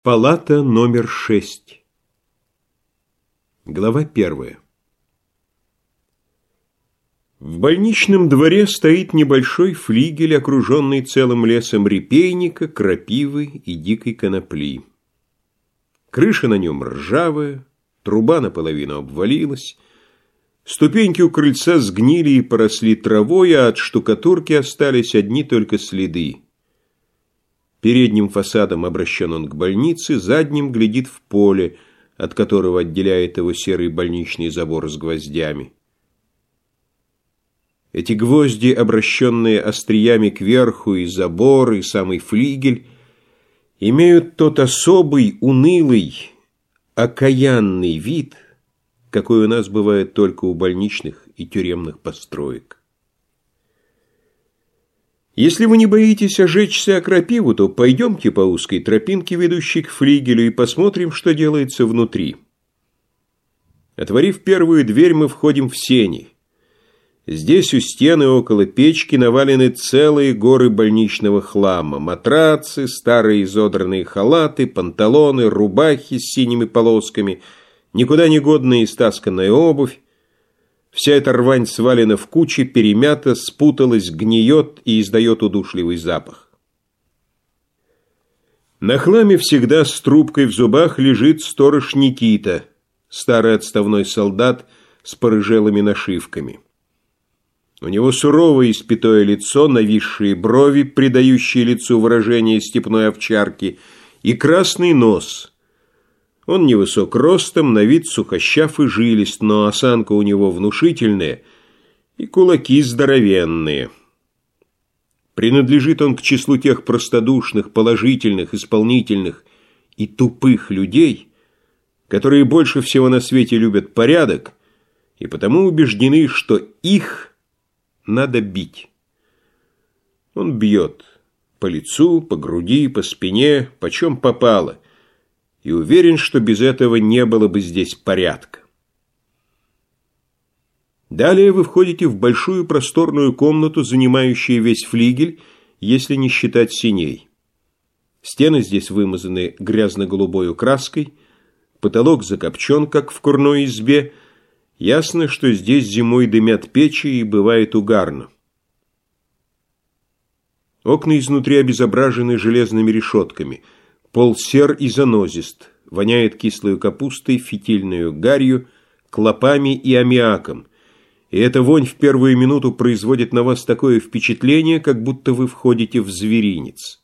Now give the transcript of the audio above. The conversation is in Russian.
Палата номер 6. Глава 1. В больничном дворе стоит небольшой флигель, окруженный целым лесом репейника, крапивы и дикой конопли. Крыша на нем ржавая, труба наполовину обвалилась, ступеньки у крыльца сгнили и поросли травой, а от штукатурки остались одни только следы. Передним фасадом обращен он к больнице, задним глядит в поле, от которого отделяет его серый больничный забор с гвоздями. Эти гвозди, обращенные остриями кверху, и забор, и самый флигель, имеют тот особый, унылый, окаянный вид, какой у нас бывает только у больничных и тюремных построек. Если вы не боитесь ожечься о крапиву, то пойдемте по узкой тропинке, ведущей к флигелю, и посмотрим, что делается внутри. Отворив первую дверь, мы входим в сени. Здесь у стены около печки навалены целые горы больничного хлама: матрацы, старые изодранные халаты, панталоны, рубахи с синими полосками, никуда не годная истасканная обувь. Вся эта рвань свалена в кучи, перемята, спуталась, гниет и издает удушливый запах. На хламе всегда с трубкой в зубах лежит сторож Никита, старый отставной солдат с порыжелыми нашивками. У него суровое испятое лицо, нависшие брови, придающие лицу выражение степной овчарки, и красный нос. Он невысок ростом, на вид сухощав и жилист, но осанка у него внушительная и кулаки здоровенные. Принадлежит он к числу тех простодушных, положительных, исполнительных и тупых людей, которые больше всего на свете любят порядок и потому убеждены, что их надо бить. Он бьет по лицу, по груди, по спине, почем попало, и уверен, что без этого не было бы здесь порядка. Далее вы входите в большую просторную комнату, занимающую весь флигель, если не считать сеней. Стены здесь вымазаны грязно-голубой краской, потолок закопчен, как в курной избе. Ясно, что здесь зимой дымят печи и бывает угарно. Окна изнутри обезображены железными решетками. Пол сер и занозист, воняет кислой капустой, фитильной гарью, клопами и аммиаком. И эта вонь в первую минуту производит на вас такое впечатление, как будто вы входите в зверинец.